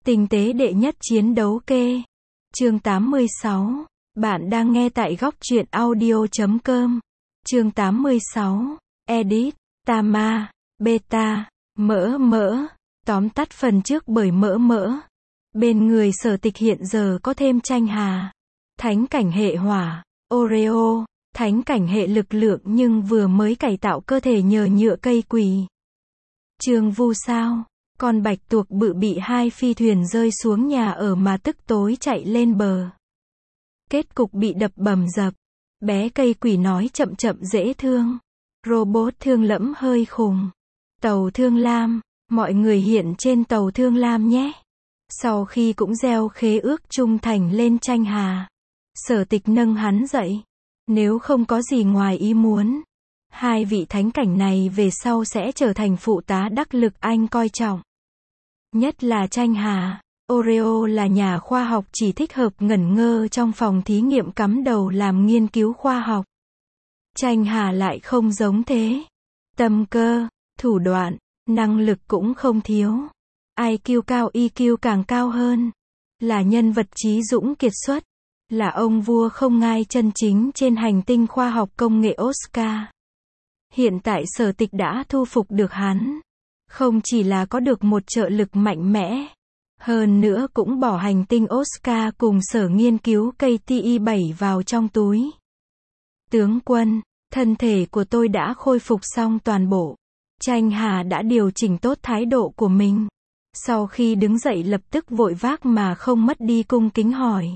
Tinh tế đệ nhất chiến đấu kê. Chương 86. Bạn đang nghe tại góc truyện audio.com. Chương 86. Edit. Tama. Beta. Mỡ. Tóm tắt phần trước bởi mỡ. Bên người Sở Tịch hiện giờ có thêm Tranh Hà. Thánh cảnh hệ hỏa. Oreo. Thánh cảnh hệ lực lượng nhưng vừa mới cải tạo cơ thể nhờ nhựa cây quỳ. Trương Vu sao? Con bạch tuộc bự bị hai phi thuyền rơi xuống nhà ở mà tức tối chạy lên bờ. Kết cục bị đập bầm dập. Bé cây quỷ nói chậm dễ thương. Robot thương lẫm hơi khùng. Tàu Thương Lam, mọi người hiện trên tàu Thương Lam nhé. Sau khi cũng gieo khế ước trung thành lên Tranh Hà, Sở Tịch nâng hắn dậy. Nếu không có gì ngoài ý muốn, hai vị thánh cảnh này về sau sẽ trở thành phụ tá đắc lực anh coi trọng. Nhất là Tranh Hà. Oreo là nhà khoa học chỉ thích hợp ngẩn ngơ trong phòng thí nghiệm cắm đầu làm nghiên cứu khoa học. Tranh Hà lại không giống thế. Tâm cơ, thủ đoạn, năng lực cũng không thiếu. IQ cao EQ càng cao hơn. Là nhân vật trí dũng kiệt xuất. Là ông vua không ngai chân chính trên hành tinh khoa học công nghệ Oscar. Hiện tại Sở Tịch đã thu phục được hắn. Không chỉ là có được một trợ lực mạnh mẽ, hơn nữa cũng bỏ hành tinh Oscar cùng sở nghiên cứu KTI-7 vào trong túi. Tướng quân, thân thể của tôi đã khôi phục xong toàn bộ. Tranh Hà đã điều chỉnh tốt thái độ của mình. Sau khi đứng dậy lập tức vội vác mà không mất đi cung kính hỏi.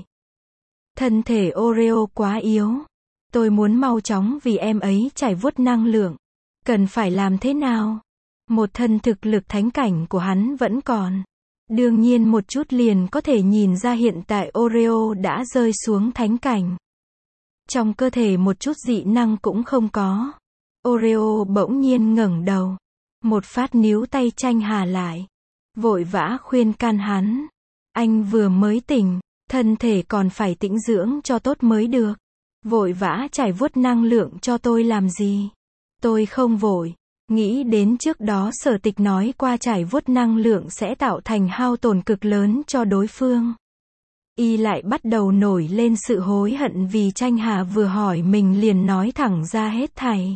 Thân thể Oreo quá yếu. Tôi muốn mau chóng vì em ấy trải vuốt năng lượng. Cần phải làm thế nào? Một thân thực lực thánh cảnh của hắn vẫn còn. Đương nhiên một chút liền có thể nhìn ra hiện tại Oreo đã rơi xuống thánh cảnh. Trong cơ thể một chút dị năng cũng không có. Oreo bỗng nhiên ngẩng đầu. Một phát níu tay Tranh Hà lại. Vội vã khuyên can hắn. Anh vừa mới tỉnh, thân thể còn phải tĩnh dưỡng cho tốt mới được. Vội vã trải vuốt năng lượng cho tôi làm gì? Tôi không vội. Nghĩ đến trước đó Sở Tịch nói qua trải vuốt năng lượng sẽ tạo thành hao tổn cực lớn cho đối phương. Y lại bắt đầu nổi lên sự hối hận vì Tranh Hà vừa hỏi mình liền nói thẳng ra hết thảy.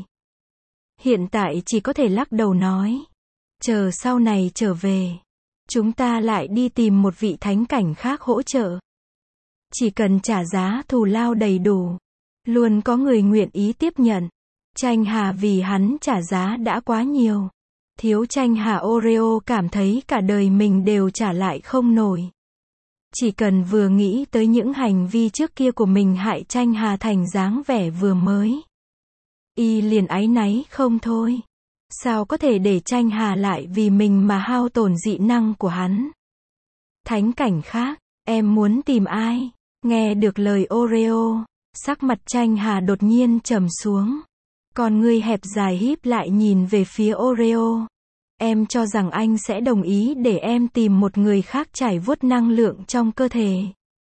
Hiện tại chỉ có thể lắc đầu nói. Chờ sau này trở về, chúng ta lại đi tìm một vị thánh cảnh khác hỗ trợ. Chỉ cần trả giá thù lao đầy đủ, luôn có người nguyện ý tiếp nhận. Tranh Hà vì hắn trả giá đã quá nhiều. Thiếu Tranh Hà Oreo cảm thấy cả đời mình đều trả lại không nổi. Chỉ cần vừa nghĩ tới những hành vi trước kia của mình hại Tranh Hà thành dáng vẻ vừa mới. Y liền áy náy không thôi. Sao có thể để Tranh Hà lại vì mình mà hao tổn dị năng của hắn? Thánh cảnh khác, em muốn tìm ai? Nghe được lời Oreo, sắc mặt Tranh Hà đột nhiên trầm xuống. Con ngươi hẹp dài híp lại nhìn về phía Oreo. Em cho rằng anh sẽ đồng ý để em tìm một người khác trải vuốt năng lượng trong cơ thể.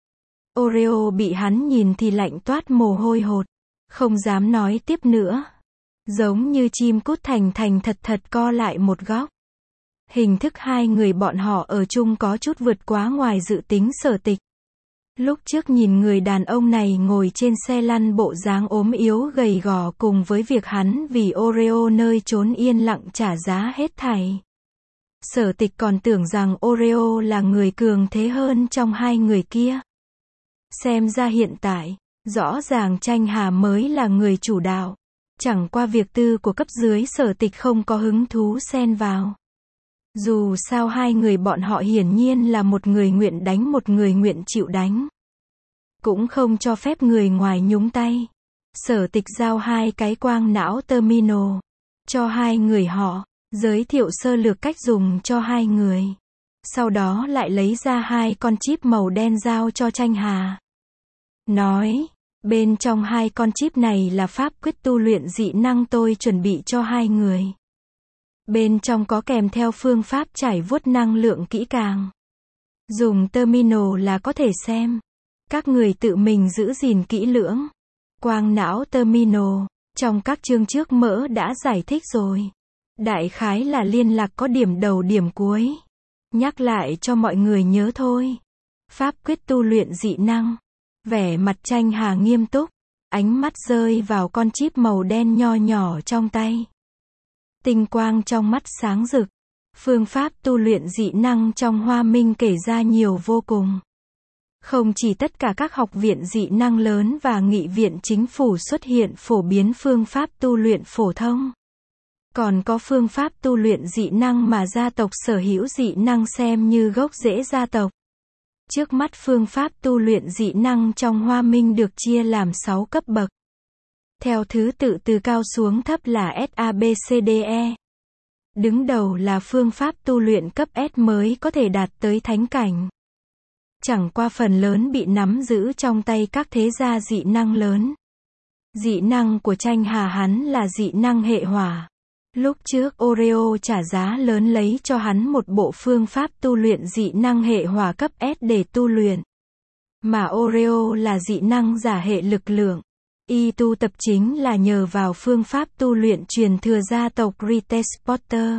Oreo bị hắn nhìn thì lạnh toát mồ hôi hột. Không dám nói tiếp nữa. Giống như chim cút thành thật co lại một góc. Hình thức hai người bọn họ ở chung có chút vượt quá ngoài dự tính Sở Tịch. Lúc trước nhìn người đàn ông này ngồi trên xe lăn bộ dáng ốm yếu gầy gò cùng với việc hắn vì Oreo nơi trốn yên lặng trả giá hết thảy. Sở Tịch còn tưởng rằng Oreo là người cường thế hơn trong hai người kia. Xem ra hiện tại, rõ ràng Tranh Hà mới là người chủ đạo. Chẳng qua việc tư của cấp dưới Sở Tịch không có hứng thú xen vào. Dù sao hai người bọn họ hiển nhiên là một người nguyện đánh một người nguyện chịu đánh. Cũng không cho phép người ngoài nhúng tay. Sở Tịch giao hai cái quang não terminal cho hai người họ, giới thiệu sơ lược cách dùng cho hai người. Sau đó lại lấy ra hai con chip màu đen giao cho Tranh Hà. Nói, bên trong hai con chip này là pháp quyết tu luyện dị năng tôi chuẩn bị cho hai người. Bên trong có kèm theo phương pháp trải vuốt năng lượng kỹ càng. Dùng terminal là có thể xem. Các người tự mình giữ gìn kỹ lưỡng. Quang não terminal, trong các chương trước mỡ đã giải thích rồi. Đại khái là liên lạc có điểm đầu điểm cuối. Nhắc lại cho mọi người nhớ thôi. Pháp quyết tu luyện dị năng. Vẻ mặt Tranh Hà nghiêm túc, ánh mắt rơi vào con chip màu đen nho nhỏ trong tay. Tinh quang trong mắt sáng rực. Phương pháp tu luyện dị năng trong Hoa Minh kể ra nhiều vô cùng. Không chỉ tất cả các học viện dị năng lớn và nghị viện chính phủ xuất hiện phổ biến phương pháp tu luyện phổ thông. Còn có phương pháp tu luyện dị năng mà gia tộc sở hữu dị năng xem như gốc rễ gia tộc. Trước mắt phương pháp tu luyện dị năng trong Hoa Minh được chia làm 6 cấp bậc. Theo thứ tự từ cao xuống thấp là SABCDE. Đứng đầu là phương pháp tu luyện cấp S mới có thể đạt tới thánh cảnh. Chẳng qua phần lớn bị nắm giữ trong tay các thế gia dị năng lớn. Dị năng của Tranh Hà hắn là dị năng hệ hỏa. Lúc trước Oreo trả giá lớn lấy cho hắn một bộ phương pháp tu luyện dị năng hệ hỏa cấp S để tu luyện. Mà Oreo là dị năng giả hệ lực lượng. Y tu tập chính là nhờ vào phương pháp tu luyện truyền thừa gia tộc Rittersporter.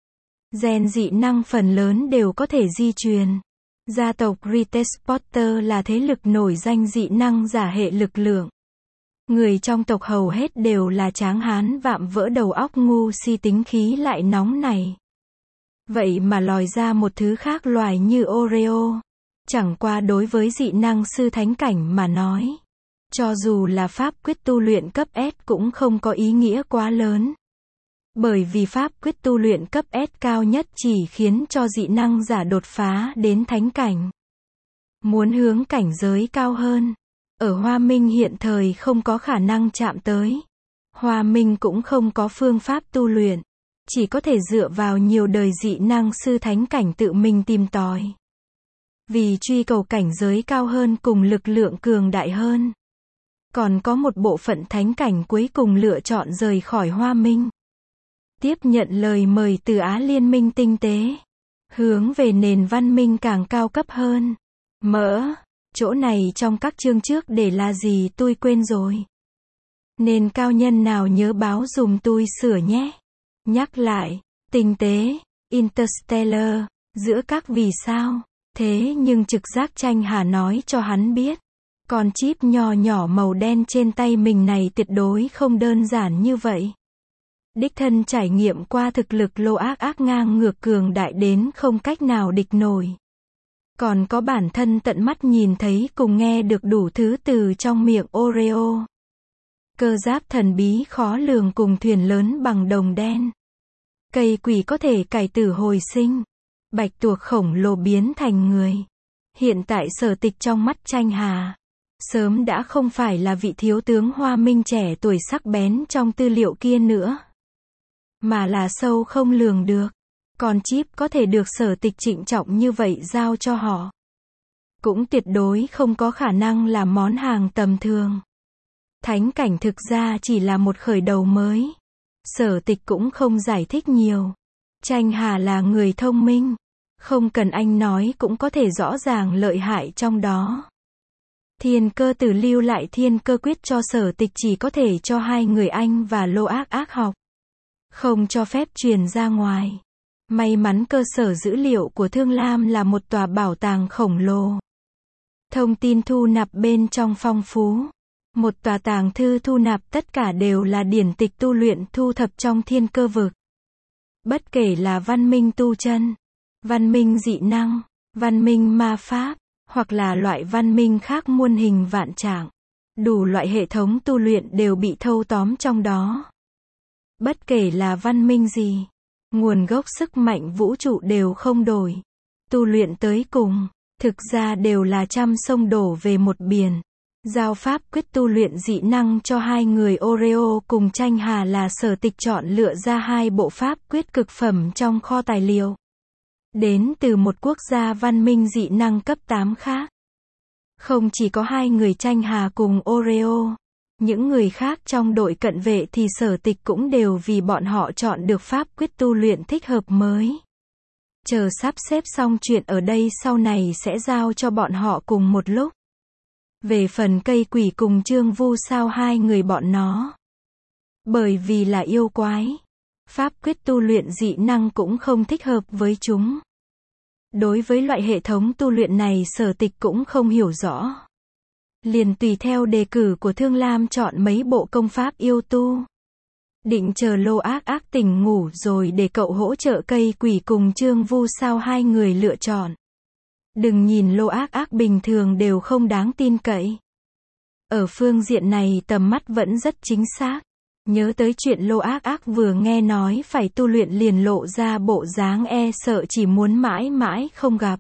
Gen dị năng phần lớn đều có thể di truyền. Gia tộc Rittersporter là thế lực nổi danh dị năng giả hệ lực lượng. Người trong tộc hầu hết đều là tráng hán vạm vỡ đầu óc ngu si tính khí lại nóng này. Vậy mà lòi ra một thứ khác loài như Oreo. Chẳng qua đối với dị năng sư thánh cảnh mà nói. Cho dù là pháp quyết tu luyện cấp S cũng không có ý nghĩa quá lớn. Bởi vì pháp quyết tu luyện cấp S cao nhất chỉ khiến cho dị năng giả đột phá đến thánh cảnh. Muốn hướng cảnh giới cao hơn, ở Hoa Minh hiện thời không có khả năng chạm tới. Hoa Minh cũng không có phương pháp tu luyện, chỉ có thể dựa vào nhiều đời dị năng sư thánh cảnh tự mình tìm tòi. Vì truy cầu cảnh giới cao hơn cùng lực lượng cường đại hơn. Còn có một bộ phận thánh cảnh cuối cùng lựa chọn rời khỏi Hoa Minh. Tiếp nhận lời mời từ Á Liên minh tinh tế. Hướng về nền văn minh càng cao cấp hơn. Chỗ này trong các chương trước để là gì tôi quên rồi. Nên cao nhân nào nhớ báo dùm tôi sửa nhé. Nhắc lại, tinh tế, Interstellar, giữa các vì sao. Thế nhưng trực giác Tranh Hà nói cho hắn biết. Con chip nho nhỏ màu đen trên tay mình này tuyệt đối không đơn giản như vậy. Đích thân trải nghiệm qua thực lực lô ác ngang ngược cường đại đến không cách nào địch nổi. Còn có bản thân tận mắt nhìn thấy cùng nghe được đủ thứ từ trong miệng Oreo. Cơ giáp thần bí khó lường cùng thuyền lớn bằng đồng đen. Cây quỷ có thể cải tử hồi sinh. Bạch tuộc khổng lồ biến thành người. Hiện tại Sở Tịch trong mắt Tranh Hà. Sớm đã không phải là vị thiếu tướng Hoa Minh trẻ tuổi sắc bén trong tư liệu kia nữa. Mà là sâu không lường được. Còn chip có thể được Sở Tịch trịnh trọng như vậy giao cho họ. Cũng tuyệt đối không có khả năng là món hàng tầm thường. Thánh cảnh thực ra chỉ là một khởi đầu mới. Sở Tịch cũng không giải thích nhiều. Tranh Hà là người thông minh. Không cần anh nói cũng có thể rõ ràng lợi hại trong đó. Thiên Cơ Tử lưu lại Thiên Cơ Quyết cho Sở Tịch chỉ có thể cho hai người anh và Lô Ác học. Không cho phép truyền ra ngoài. May mắn cơ sở dữ liệu của Thương Lam là một tòa bảo tàng khổng lồ. Thông tin thu nạp bên trong phong phú. Một tòa tàng thư thu nạp tất cả đều là điển tịch tu luyện thu thập trong thiên cơ vực. Bất kể là văn minh tu chân, văn minh dị năng, văn minh ma pháp, hoặc là loại văn minh khác muôn hình vạn trạng. Đủ loại hệ thống tu luyện đều bị thâu tóm trong đó. Bất kể là văn minh gì, nguồn gốc sức mạnh vũ trụ đều không đổi. Tu luyện tới cùng, thực ra đều là trăm sông đổ về một biển. Giao pháp quyết tu luyện dị năng cho hai người Oreo cùng Tranh Hà là Sở Tịch chọn lựa ra hai bộ pháp quyết cực phẩm trong kho tài liệu. Đến từ một quốc gia văn minh dị năng cấp 8 khác. Không chỉ có hai người Tranh Hà cùng Oreo. Những người khác trong đội cận vệ thì Sở Tịch cũng đều vì bọn họ chọn được pháp quyết tu luyện thích hợp mới. Chờ sắp xếp xong chuyện ở đây sau này sẽ giao cho bọn họ cùng một lúc. Về phần cây quỷ cùng Trương Vu sao hai người bọn nó. Bởi vì là yêu quái. Pháp quyết tu luyện dị năng cũng không thích hợp với chúng. Đối với loại hệ thống tu luyện này Sở Tịch cũng không hiểu rõ. Liền tùy theo đề cử của Thương Lam chọn mấy bộ công pháp yêu tu. Định chờ Lô Ác Ác tỉnh ngủ rồi để cậu hỗ trợ cây quỷ cùng Trương Vu sao hai người lựa chọn. Đừng nhìn Lô Ác Ác bình thường đều không đáng tin cậy. Ở phương diện này tầm mắt vẫn rất chính xác. Nhớ tới chuyện Lô Ác Ác vừa nghe nói phải tu luyện liền lộ ra bộ dáng e sợ chỉ muốn mãi mãi không gặp.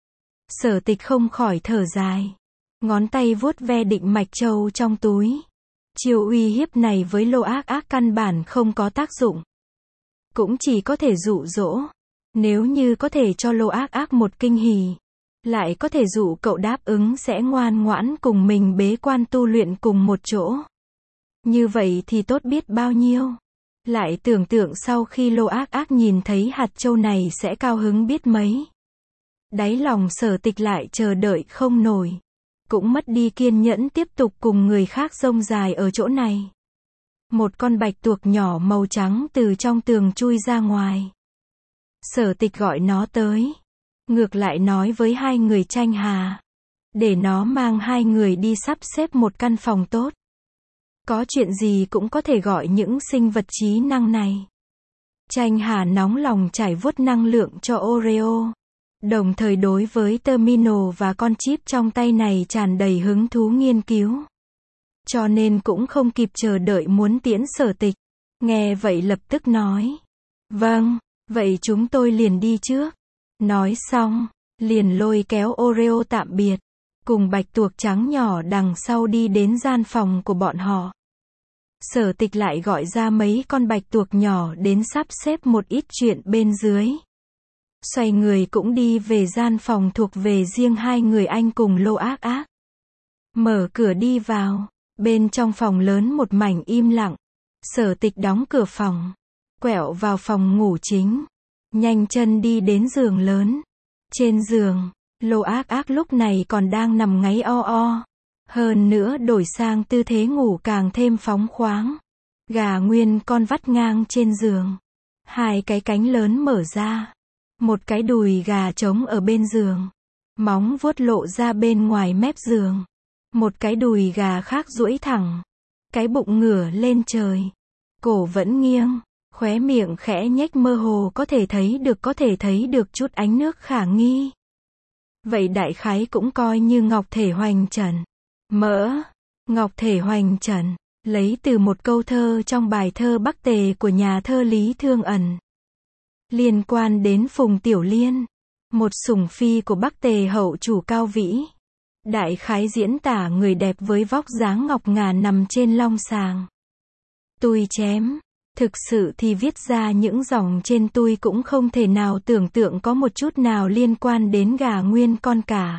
Sở Tịch không khỏi thở dài. Ngón tay vuốt ve định mạch châu trong túi. Chiêu uy hiếp này với Lô Ác Ác căn bản không có tác dụng. Cũng chỉ có thể dụ dỗ. Nếu như có thể cho Lô Ác Ác một kinh hỉ, lại có thể dụ cậu đáp ứng sẽ ngoan ngoãn cùng mình bế quan tu luyện cùng một chỗ. Như vậy thì tốt biết bao nhiêu. Lại tưởng tượng sau khi Lô Ác Ác nhìn thấy hạt châu này sẽ cao hứng biết mấy. Đáy lòng Sở Tịch lại chờ đợi không nổi. Cũng mất đi kiên nhẫn tiếp tục cùng người khác rông dài ở chỗ này. Một con bạch tuộc nhỏ màu trắng từ trong tường chui ra ngoài. Sở Tịch gọi nó tới. Ngược lại nói với hai người Tranh Hà. Để nó mang hai người đi sắp xếp một căn phòng tốt. Có chuyện gì cũng có thể gọi những sinh vật trí năng này. Tranh Hà nóng lòng trải vuốt năng lượng cho Oreo. Đồng thời đối với terminal và con chip trong tay này tràn đầy hứng thú nghiên cứu. Cho nên cũng không kịp chờ đợi muốn tiễn Sở Tịch. Nghe vậy lập tức nói. Vâng, vậy chúng tôi liền đi trước. Nói xong, liền lôi kéo Oreo tạm biệt. Cùng bạch tuộc trắng nhỏ đằng sau đi đến gian phòng của bọn họ. Sở Tịch lại gọi ra mấy con bạch tuộc nhỏ đến sắp xếp một ít chuyện bên dưới. Xoay người cũng đi về gian phòng thuộc về riêng hai người anh cùng Lô Ác Ác. Mở cửa đi vào. Bên trong phòng lớn một mảnh im lặng. Sở Tịch đóng cửa phòng. Quẹo vào phòng ngủ chính. Nhanh chân đi đến giường lớn. Trên giường, Lô Ác Ác lúc này còn đang nằm ngáy o o. Hơn nữa đổi sang tư thế ngủ càng thêm phóng khoáng. Gà nguyên con vắt ngang trên giường. Hai cái cánh lớn mở ra. Một cái đùi gà trống ở bên giường. Móng vuốt lộ ra bên ngoài mép giường. Một cái đùi gà khác duỗi thẳng. Cái bụng ngửa lên trời. Cổ vẫn nghiêng. Khóe miệng khẽ nhếch mơ hồ có thể thấy được chút ánh nước khả nghi. Vậy đại khái cũng coi như ngọc thể hoành trần. Mỡ. Ngọc thể hoành trần. Lấy từ một câu thơ trong bài thơ Bắc Tề của nhà thơ Lý Thương Ẩn. Liên quan đến Phùng Tiểu Liên. Một sủng phi của Bắc Tề hậu chủ cao vĩ. Đại khái diễn tả người đẹp với vóc dáng ngọc ngà nằm trên long sàng. Tui chém. Thực sự thì viết ra những dòng trên tui cũng không thể nào tưởng tượng có một chút nào liên quan đến gà nguyên con cả.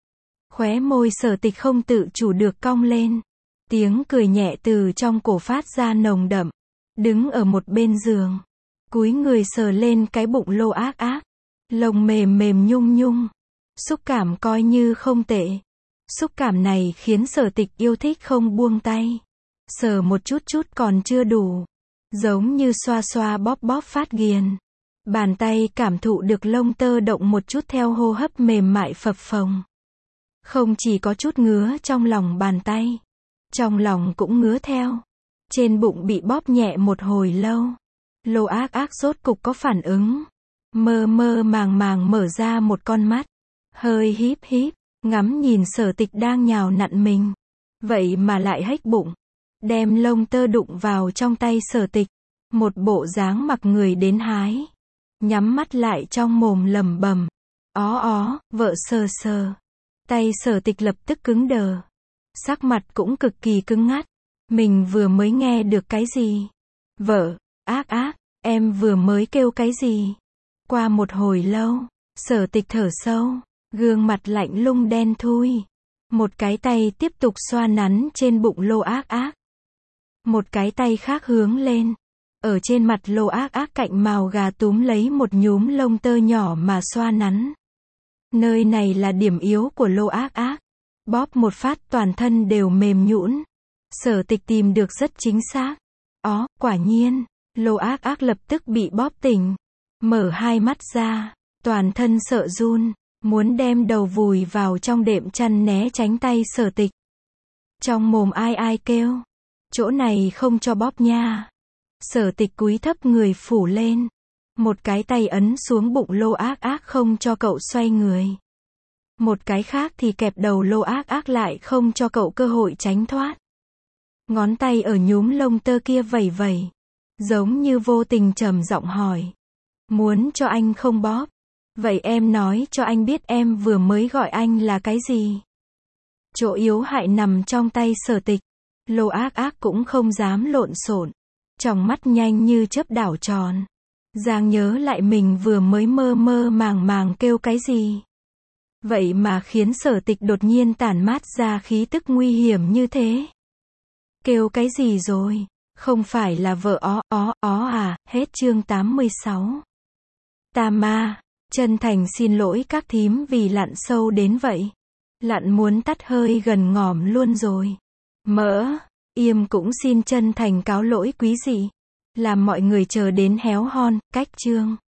Khóe môi Sở Tịch không tự chủ được cong lên. Tiếng cười nhẹ từ trong cổ phát ra nồng đậm. Đứng ở một bên giường. Cúi người sờ lên cái bụng Lô Ác Ác. Lông mềm mềm nhung nhung. Xúc cảm coi như không tệ. Xúc cảm này khiến Sở Tịch yêu thích không buông tay. Sờ một chút còn chưa đủ. Giống như xoa xoa bóp bóp phát ghiền. Bàn tay cảm thụ được lông tơ động một chút theo hô hấp mềm mại phập phồng. Không chỉ có chút ngứa trong lòng bàn tay. Trong lòng cũng ngứa theo. Trên bụng bị bóp nhẹ một hồi lâu. Lô Ác Ác rốt cục có phản ứng. Mơ mơ màng màng mở ra một con mắt. Hơi híp híp. Ngắm nhìn Sở Tịch đang nhào nặn mình. Vậy mà lại hếch bụng. Đem lông tơ đụng vào trong tay Sở Tịch. Một bộ dáng mặc người đến hái. Nhắm mắt lại trong mồm lẩm bẩm. Ó, vợ sờ sờ. Tay Sở Tịch lập tức cứng đờ. Sắc mặt cũng cực kỳ cứng ngắt. Mình vừa mới nghe được cái gì? Vợ, Ác Ác, em vừa mới kêu cái gì? Qua một hồi lâu, Sở Tịch thở sâu. Gương mặt lạnh lùng đen thui. Một cái tay tiếp tục xoa nắn trên bụng Lô Ác Ác. Một cái tay khác hướng lên. Ở trên mặt Lô Ác Ác cạnh mào gà túm lấy một nhúm lông tơ nhỏ mà xoa nắn. Nơi này là điểm yếu của Lô Ác Ác. Bóp một phát toàn thân đều mềm nhũn. Sở Tịch tìm được rất chính xác. Quả nhiên, Lô Ác Ác lập tức bị bóp tỉnh. Mở hai mắt ra. toàn thân sợ run, muốn đem đầu vùi vào trong đệm chăn né tránh tay Sở Tịch. Trong mồm ai ai kêu, chỗ này không cho bóp nha. Sở Tịch cúi thấp người phủ lên, một cái tay ấn xuống bụng Lô Ác Ác không cho cậu xoay người. Một cái khác thì kẹp đầu Lô Ác Ác lại không cho cậu cơ hội tránh thoát. Ngón tay ở nhúm lông tơ kia vẩy vẩy, giống như vô tình trầm giọng hỏi. Muốn cho anh không bóp? Vậy em nói cho anh biết em vừa mới gọi anh là cái gì? Chỗ yếu hại nằm trong tay Sở Tịch. Lô Ác Ác cũng không dám lộn xộn, tròng mắt nhanh như chớp đảo tròn. Giang nhớ lại mình vừa mới mơ mơ màng màng kêu cái gì. Vậy mà khiến Sở Tịch đột nhiên tản mát ra khí tức nguy hiểm như thế. Kêu cái gì rồi? Không phải là vợ à? Hết chương 86. Tama, chân thành xin lỗi các thím vì lặn sâu đến vậy. Lặn muốn tắt hơi gần ngòm luôn rồi. Mỡ, Yêm cũng xin chân thành cáo lỗi quý dị. Làm mọi người chờ đến héo hon, cách chương.